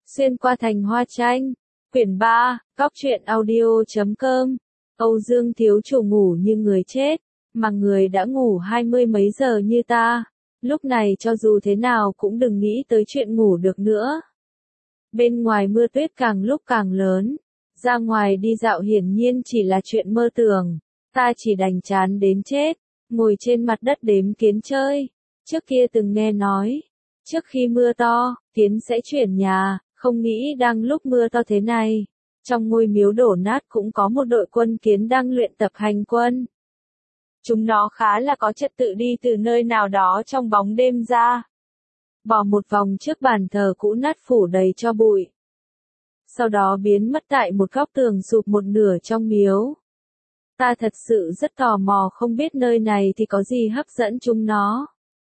Xuyên qua thành hoa tranh. Quyển 3, Góc truyện audio.com. Âu Dương thiếu chủ ngủ như người chết, mà người đã ngủ 20 mấy giờ như ta. Lúc này cho dù thế nào cũng đừng nghĩ tới chuyện ngủ được nữa. Bên ngoài mưa tuyết càng lúc càng lớn. Ra ngoài đi dạo hiển nhiên chỉ là chuyện mơ tưởng. Ta chỉ đành chán đến chết, ngồi trên mặt đất đếm kiến chơi. Trước kia từng nghe nói, trước khi mưa to, kiến sẽ chuyển nhà, không nghĩ đang lúc mưa to thế này. Trong ngôi miếu đổ nát cũng có một đội quân kiến đang luyện tập hành quân. Chúng nó khá là có trật tự đi từ nơi nào đó trong bóng đêm ra. Bỏ một vòng trước bàn thờ cũ nát phủ đầy tro bụi. Sau đó biến mất tại một góc tường sụp một nửa trong miếu. Ta thật sự rất tò mò không biết nơi này thì có gì hấp dẫn chúng nó.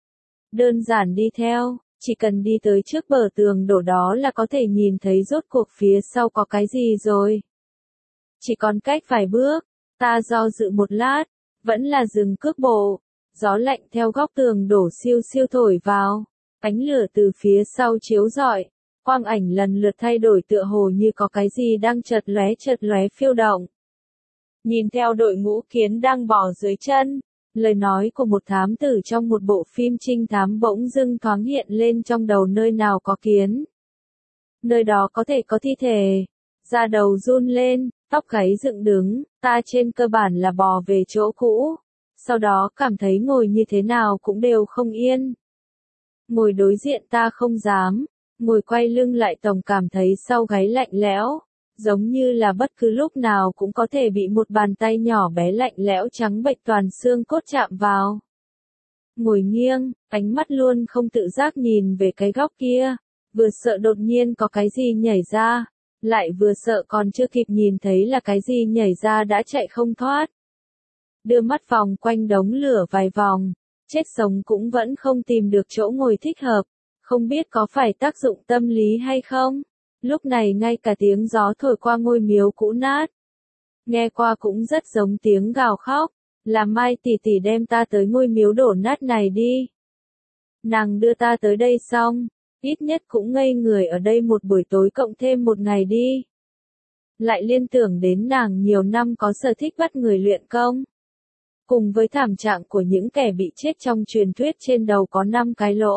Đơn giản đi theo, chỉ cần đi tới trước bờ tường đổ đó là có thể nhìn thấy rốt cuộc phía sau có cái gì rồi. Chỉ còn cách vài bước, ta do dự một lát, vẫn là dừng cước bộ. Gió lạnh theo góc tường đổ siêu siêu thổi vào, ánh lửa từ phía sau chiếu rọi, quang ảnh lần lượt thay đổi tựa hồ như có cái gì đang chợt lóe phiêu động. Nhìn theo đội ngũ kiến đang bò dưới chân, lời nói của một thám tử trong một bộ phim trinh thám bỗng dưng thoáng hiện lên trong đầu. Nơi nào có kiến, nơi đó có thể có thi thể. Da đầu run lên, tóc gáy dựng đứng, ta trên cơ bản là bò về chỗ cũ. Sau đó cảm thấy ngồi như thế nào cũng đều không yên. Ngồi đối diện ta không dám, ngồi quay lưng lại tổng cảm thấy sau gáy lạnh lẽo. Giống như là bất cứ lúc nào cũng có thể bị một bàn tay nhỏ bé lạnh lẽo trắng bệch toàn xương cốt chạm vào. Ngồi nghiêng, ánh mắt luôn không tự giác nhìn về cái góc kia, vừa sợ đột nhiên có cái gì nhảy ra, lại vừa sợ còn chưa kịp nhìn thấy là cái gì nhảy ra đã chạy không thoát. Đưa mắt vòng quanh đống lửa vài vòng, chết sống cũng vẫn không tìm được chỗ ngồi thích hợp, không biết có phải tác dụng tâm lý hay không. Lúc này ngay cả tiếng gió thổi qua ngôi miếu cũ nát, nghe qua cũng rất giống tiếng gào khóc, làm Mai tỷ tỷ đem ta tới ngôi miếu đổ nát này đi. Nàng đưa ta tới đây xong, ít nhất cũng ngây người ở đây một buổi tối cộng thêm một ngày đi. Lại liên tưởng đến nàng nhiều năm có sở thích bắt người luyện công. Cùng với thảm trạng của những kẻ bị chết trong truyền thuyết trên đầu có 5 cái lỗ.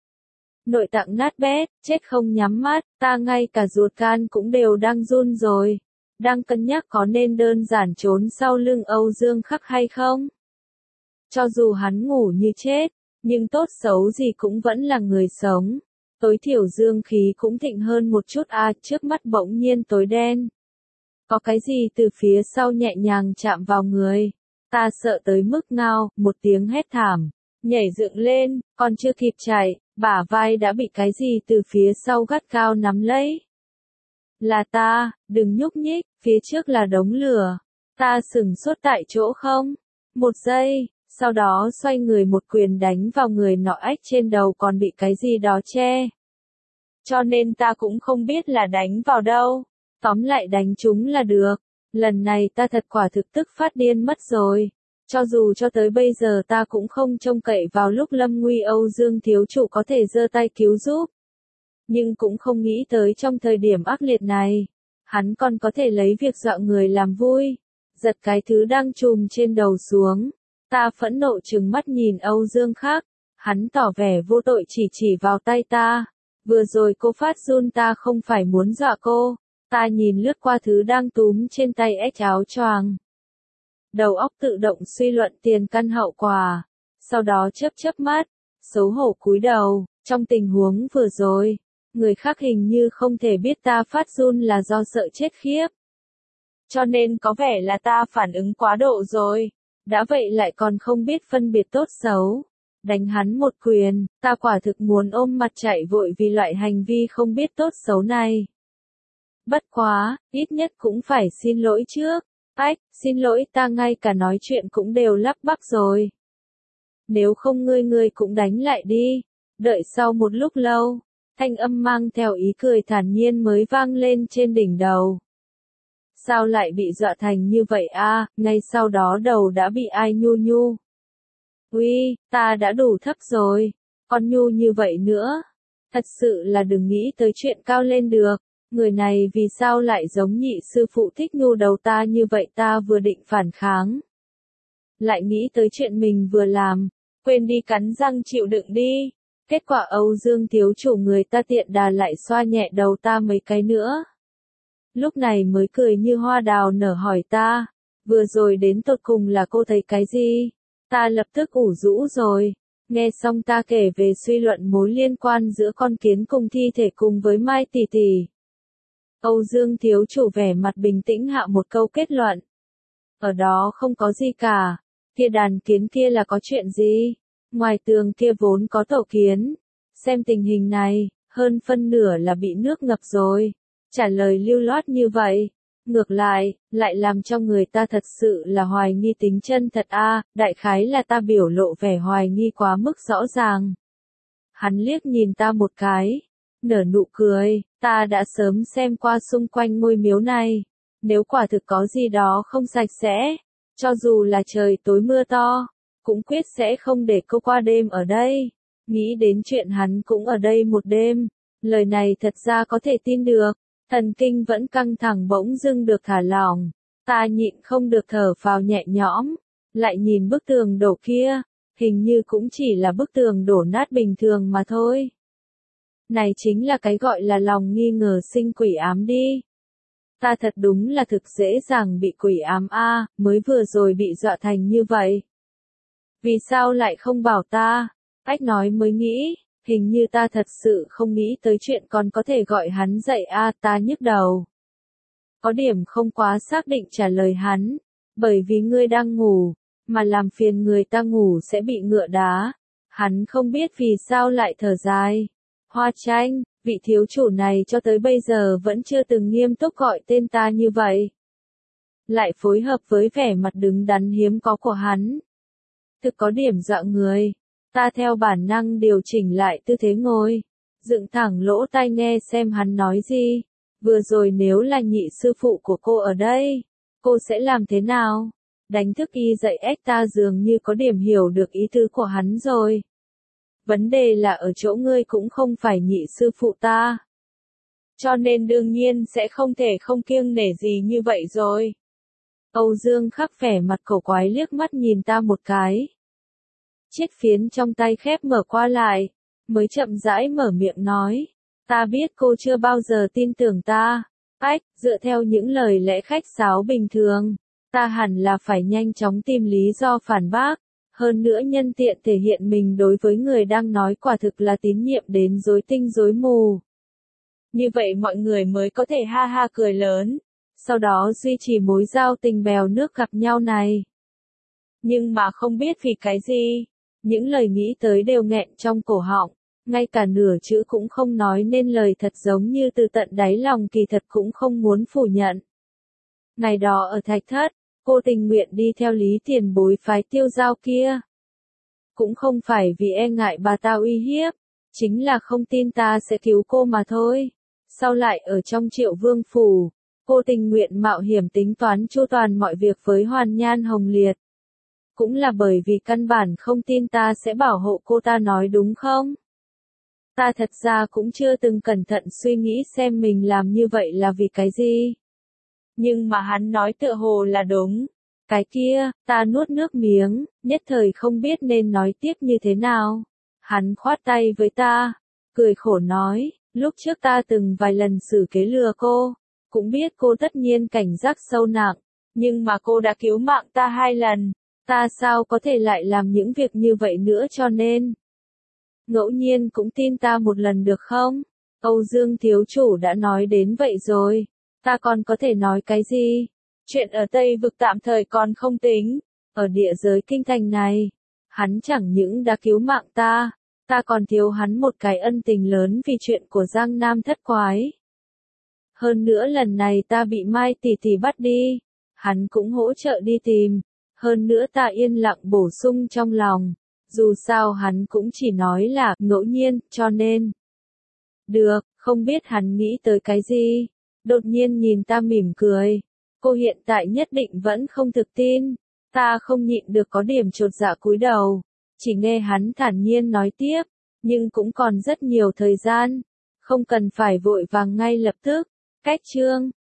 Nội tạng nát bét, chết không nhắm mắt, ta ngay cả ruột gan cũng đều đang run rồi. Đang cân nhắc có nên đơn giản trốn sau lưng Âu Dương Khắc hay không. Cho dù hắn ngủ như chết, nhưng tốt xấu gì cũng vẫn là người sống. Tối thiểu dương khí cũng thịnh hơn một chút trước mắt bỗng nhiên tối đen. Có cái gì từ phía sau nhẹ nhàng chạm vào người. Ta sợ tới mức ngao, một tiếng hét thảm. Nhảy dựng lên, còn chưa kịp chạy, bả vai đã bị cái gì từ phía sau gắt gao nắm lấy. Là ta, đừng nhúc nhích, phía trước là đống lửa. Ta sửng sốt tại chỗ không? Một giây, sau đó xoay người một quyền đánh vào người nọ trên đầu còn bị cái gì đó che. Cho nên ta cũng không biết là đánh vào đâu. Tóm lại đánh chúng là được. Lần này ta thật quả thực tức phát điên mất rồi. Cho dù cho tới bây giờ ta cũng không trông cậy vào lúc lâm nguy Âu Dương thiếu chủ có thể giơ tay cứu giúp. Nhưng cũng không nghĩ tới trong thời điểm ác liệt này, hắn còn có thể lấy việc dọa người làm vui. Giật cái thứ đang trùm trên đầu xuống. Ta phẫn nộ trừng mắt nhìn Âu Dương Khắc. Hắn tỏ vẻ vô tội chỉ vào tay ta. Vừa rồi cô phát run ta không phải muốn dọa cô. Ta nhìn lướt qua thứ đang túm trên tay áo choàng. Đầu óc tự động suy luận tiền căn hậu quả. Sau đó chớp mắt, xấu hổ cúi đầu. Trong tình huống vừa rồi, người khác hình như không thể biết ta phát run là do sợ chết khiếp. Cho nên có vẻ là ta phản ứng quá độ rồi. Đã vậy lại còn không biết phân biệt tốt xấu. Đánh hắn một quyền, ta quả thực muốn ôm mặt chạy vội vì loại hành vi không biết tốt xấu này. Bất quá, ít nhất cũng phải xin lỗi trước. Xin lỗi, ta ngay cả nói chuyện cũng đều lắp bắp rồi. Nếu không ngươi cũng đánh lại đi. Đợi sau một lúc lâu, thanh âm mang theo ý cười thản nhiên mới vang lên trên đỉnh đầu. Sao lại bị dọa thành như vậy ngay sau đó đầu đã bị ai nhu. Uy, ta đã đủ thấp rồi, còn nhu như vậy nữa. Thật sự là đừng nghĩ tới chuyện cao lên được. Người này vì sao lại giống nhị sư phụ thích nhu đầu ta như vậy, ta vừa định phản kháng. Lại nghĩ tới chuyện mình vừa làm, quên đi cắn răng chịu đựng đi. Kết quả Âu Dương thiếu chủ người ta tiện đà lại xoa nhẹ đầu ta mấy cái nữa. Lúc này mới cười như hoa đào nở hỏi ta, vừa rồi đến tột cùng là cô thấy cái gì? Ta lập tức ủ rũ rồi. Nghe xong ta kể về suy luận mối liên quan giữa con kiến cùng thi thể cùng với Mai tỷ tỷ. Âu Dương thiếu chủ vẻ mặt bình tĩnh hạ một câu kết luận. Ở đó không có gì cả. Kia đàn kiến kia là có chuyện gì? Ngoài tường kia vốn có tổ kiến. Xem tình hình này, hơn phân nửa là bị nước ngập rồi. Trả lời lưu loát như vậy. Ngược lại, lại làm cho người ta thật sự là hoài nghi tính chân thật a. Đại khái là ta biểu lộ vẻ hoài nghi quá mức rõ ràng. Hắn liếc nhìn ta một cái, nở nụ cười, ta đã sớm xem qua xung quanh ngôi miếu này. Nếu quả thực có gì đó không sạch sẽ, cho dù là trời tối mưa to, cũng quyết sẽ không để cô qua đêm ở đây. Nghĩ đến chuyện hắn cũng ở đây một đêm, lời này thật ra có thể tin được. Thần kinh vẫn căng thẳng bỗng dưng được thả lỏng, ta nhịn không được thở phào nhẹ nhõm, lại nhìn bức tường đổ kia, hình như cũng chỉ là bức tường đổ nát bình thường mà thôi. Này chính là cái gọi là lòng nghi ngờ sinh quỷ ám đi. Ta thật đúng là thực dễ dàng bị quỷ ám a, mới vừa rồi bị dọa thành như vậy. Vì sao lại không bảo ta? Ách nói mới nghĩ. Hình như ta thật sự không nghĩ tới chuyện còn có thể gọi hắn dậy a, ta nhức đầu. Có điểm không quá xác định trả lời hắn, bởi vì ngươi đang ngủ, mà làm phiền người ta ngủ sẽ bị ngựa đá. Hắn không biết vì sao lại thở dài. Hoa Tranh, vị thiếu chủ này cho tới bây giờ vẫn chưa từng nghiêm túc gọi tên ta như vậy. Lại phối hợp với vẻ mặt đứng đắn hiếm có của hắn. Thực có điểm dọa người. Ta theo bản năng điều chỉnh lại tư thế ngồi, dựng thẳng lỗ tai nghe xem hắn nói gì. Vừa rồi nếu là nhị sư phụ của cô ở đây, cô sẽ làm thế nào? Đánh thức y dậy ếch, ta dường như có điểm hiểu được ý tứ của hắn rồi. Vấn đề là ở chỗ ngươi cũng không phải nhị sư phụ ta. Cho nên đương nhiên sẽ không thể không kiêng nể gì như vậy rồi. Âu Dương khắc vẻ mặt cổ quái liếc mắt nhìn ta một cái. Chiếc phiến trong tay khép mở qua lại, mới chậm rãi mở miệng nói. Ta biết cô chưa bao giờ tin tưởng ta. Ách, dựa theo những lời lẽ khách sáo bình thường, ta hẳn là phải nhanh chóng tìm lý do phản bác. Hơn nữa nhân tiện thể hiện mình đối với người đang nói quả thực là tín nhiệm đến rối tinh rối mù. Như vậy mọi người mới có thể ha ha cười lớn, sau đó duy trì mối giao tình bèo nước gặp nhau này. Nhưng mà không biết vì cái gì, những lời nghĩ tới đều nghẹn trong cổ họng, ngay cả nửa chữ cũng không nói nên lời, thật giống như từ tận đáy lòng kỳ thật cũng không muốn phủ nhận. Ngày đó ở Thạch Thất, cô tình nguyện đi theo Lý tiền bối phái Tiêu Giao kia. Cũng không phải vì e ngại bà ta uy hiếp, chính là không tin ta sẽ cứu cô mà thôi. Sau lại ở trong Triệu Vương phủ, cô tình nguyện mạo hiểm tính toán chu toàn mọi việc với Hoàn Nhan Hồng Liệt. Cũng là bởi vì căn bản không tin ta sẽ bảo hộ cô, ta nói đúng không? Ta thật ra cũng chưa từng cẩn thận suy nghĩ xem mình làm như vậy là vì cái gì. Nhưng mà hắn nói tựa hồ là đúng. Cái kia, ta nuốt nước miếng, nhất thời không biết nên nói tiếp như thế nào. Hắn khoát tay với ta, cười khổ nói, lúc trước ta từng vài lần xử kế lừa cô, cũng biết cô tất nhiên cảnh giác sâu nặng, nhưng mà cô đã cứu mạng ta 2 lần, ta sao có thể lại làm những việc như vậy nữa, cho nên ngẫu nhiên cũng tin ta một lần được không? Âu Dương thiếu chủ đã nói đến vậy rồi, ta còn có thể nói cái gì? Chuyện ở Tây Vực tạm thời còn không tính, ở địa giới kinh thành này, hắn chẳng những đã cứu mạng ta còn thiếu hắn một cái ân tình lớn vì chuyện của Giang Nam thất quái. Hơn nữa lần này ta bị Mai tỷ tỷ bắt đi, hắn cũng hỗ trợ đi tìm, hơn nữa ta yên lặng bổ sung trong lòng, dù sao hắn cũng chỉ nói là ngẫu nhiên, cho nên. Được, không biết hắn nghĩ tới cái gì, đột nhiên nhìn ta mỉm cười. Cô hiện tại nhất định vẫn không thực tin, ta không nhịn được có điểm chột dạ cúi đầu, chỉ nghe hắn thản nhiên nói tiếp, nhưng cũng còn rất nhiều thời gian, không cần phải vội vàng ngay lập tức. Cách chương